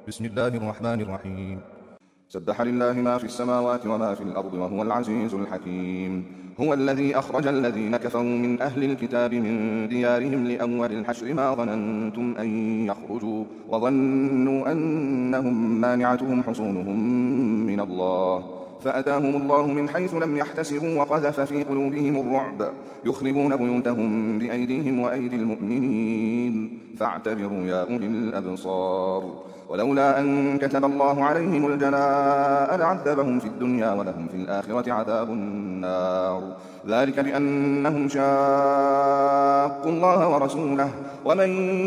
بسم الله الرحمن الرحيم. سبح لله ما في السماوات وما في الأرض وهو العزيز الحكيم. هو الذي أخرج الذين كفروا من أهل الكتاب من ديارهم لأول الحشر ما ظننتم أن يخرجوا وظنوا أنهم مانعتهم حصونهم من الله فأتاهم الله من حيث لم يحتسبوا وقذف في قلوبهم الرعب يخربون بيوتهم بأيديهم وأيدي المؤمنين فاعتبروا يا أولي الأبصار. ولولا أن كتب الله عليهم الجلاء لعذبهم في الدنيا ولهم في الآخرة عذاب النار ذلك بأنهم شاقوا الله ورسوله ومن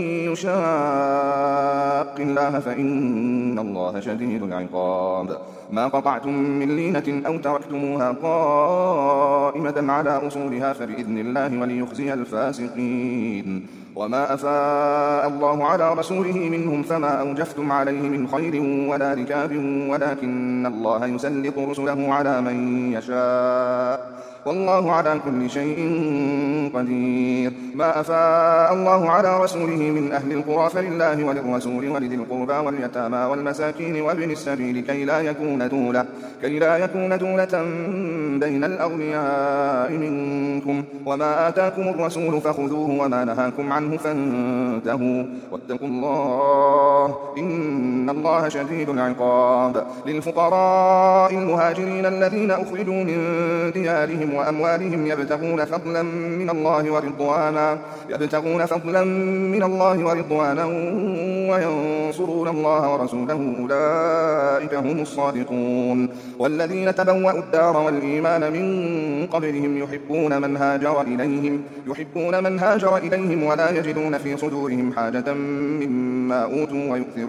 يشاق الله فإن الله شديد العقاب. ما قطعتم من لينة أو تركتموها قائمة على أصولها فبإذن الله وليخزي الفاسقين. وما أفاء الله على رسوله منهم فما أوجفتم عليه من خير ولا ركاب ولكن الله يسلط رسله على من يشاء والله على كل شيء قدير. ما أفاء الله على رسوله من أهل القرى فلله وللرسول ولذي القربى واليتامى والمساكين وابن السبيل كي لا يكون دولة بين الأغنياء منكم. وما آتاكم الرسول فخذوه وما نهاكم عنه فانتهوا واتقوا الله إن الله شديد العقاب. للفقراء المهاجرين الذين أخرجوا من ديارهم وأموالهم يبتغون فضلا من الله ورضوانا وينصرون الله ورسوله أولئك هم الصادقون. والذين تبوأوا الدار والإيمان من قبلهم يحبون من هاجر إليهم ولا يجدون في صدورهم حاجة مما أوتوا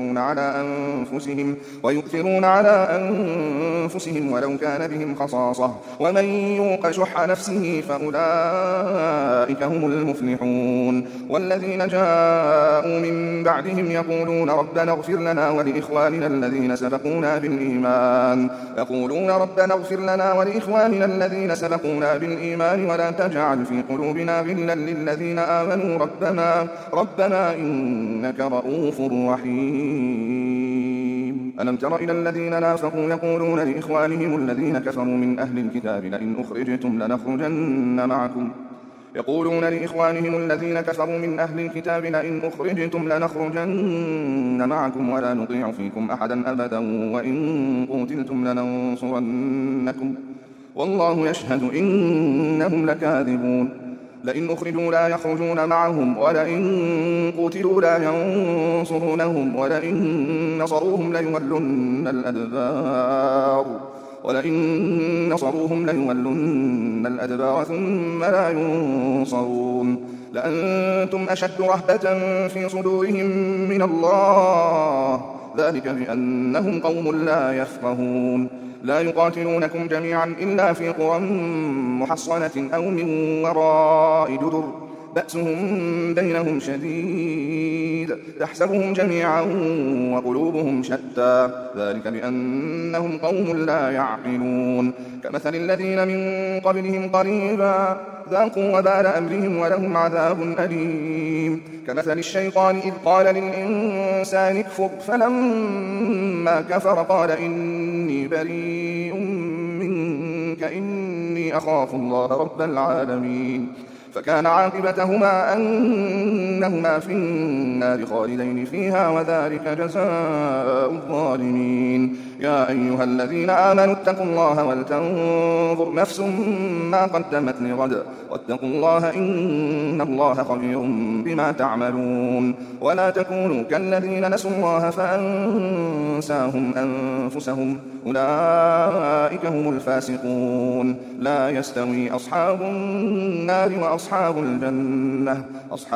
ويؤثرون على أنفسهم ولو كان بهم خصاصة ومن يوق شح نفسه فأولئك هم المفلحون. والذين جاءوا من بعدهم يقولون ربنا اغفر لنا ولإخواننا الذين سبقونا بالإيمان ولا تجعل في قلوبنا غلا للذين آمنوا ربنا إنك رؤوف رحيم. ألم تر إلى الذين نافقوا يقولون لإخوانهم الذين كفروا من أهل الكتاب لئن أخرجتم لنخرجن معكم ولا نطيع فيكم أحدا أبدا وإن قتلتم لننصرنكم والله يشهد إنهم لكاذبون. لئن أخرجوا لا يخرجون معهم ولئن قتلوا لا ينصرونهم ولئن نصروهم ليولن الأدبار ثم لا ينصرون. لأنتم أشد رهبة في صدورهم من الله ذلك بأنهم قوم لا يفقهون. لا يقاتلونكم جميعا إلا في قرى محصنة أو من وراء جدر بأسهم بينهم شديد تحسبهم جميعا وقلوبهم شتى ذلك بأنهم قوم لا يعقلون. كمثل الذين من قبلهم قريبا ذاقوا وبال أمرهم ولهم عذاب أليم. كمثل الشيطان إذ قال للإنسان اكفر فلما كفر قال إني بريء منك إني أخاف الله رب العالمين. فكان عاقبتهما أنهما في النار خالدين فيها وذلك جزاء الظالمين. يا أيها الذين آمنوا اتقوا الله ولتنظر نفس ما قدمت لغد واتقوا الله إن الله خبير بما تعملون. ولا تكونوا كالذين نسوا الله فأنساهم أنفسهم أولئك هم الفاسقون. لا يستوي أصحاب النار وأصحاب الجنة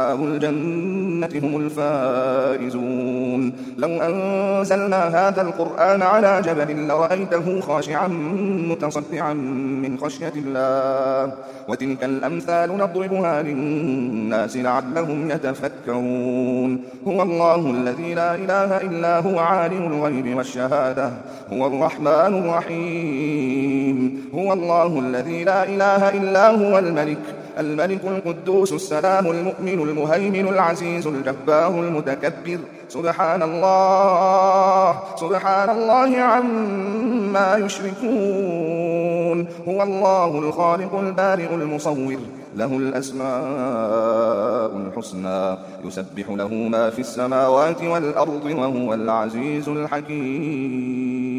هم الفائزون. لو أنزلنا هذا القرآن على جبل لرأيته خاشعا متصدعا من خشية الله وتلك الأمثال نضربها للناس لعلهم يتفكرون. هو الله الذي لا إله إلا هو عالم الغيب والشهادة هو الرحمن الرحيم. هو الله الذي لا إله إلا هو الملك القدوس السلام المؤمن المهيمن العزيز الجبار المتكبر سبحان الله سبحان الله عما يشركون. هو الله الخالق البارئ المصور، له الأسماء الحسنى، يسبح له ما في السماوات والأرض، وهو العزيز الحكيم.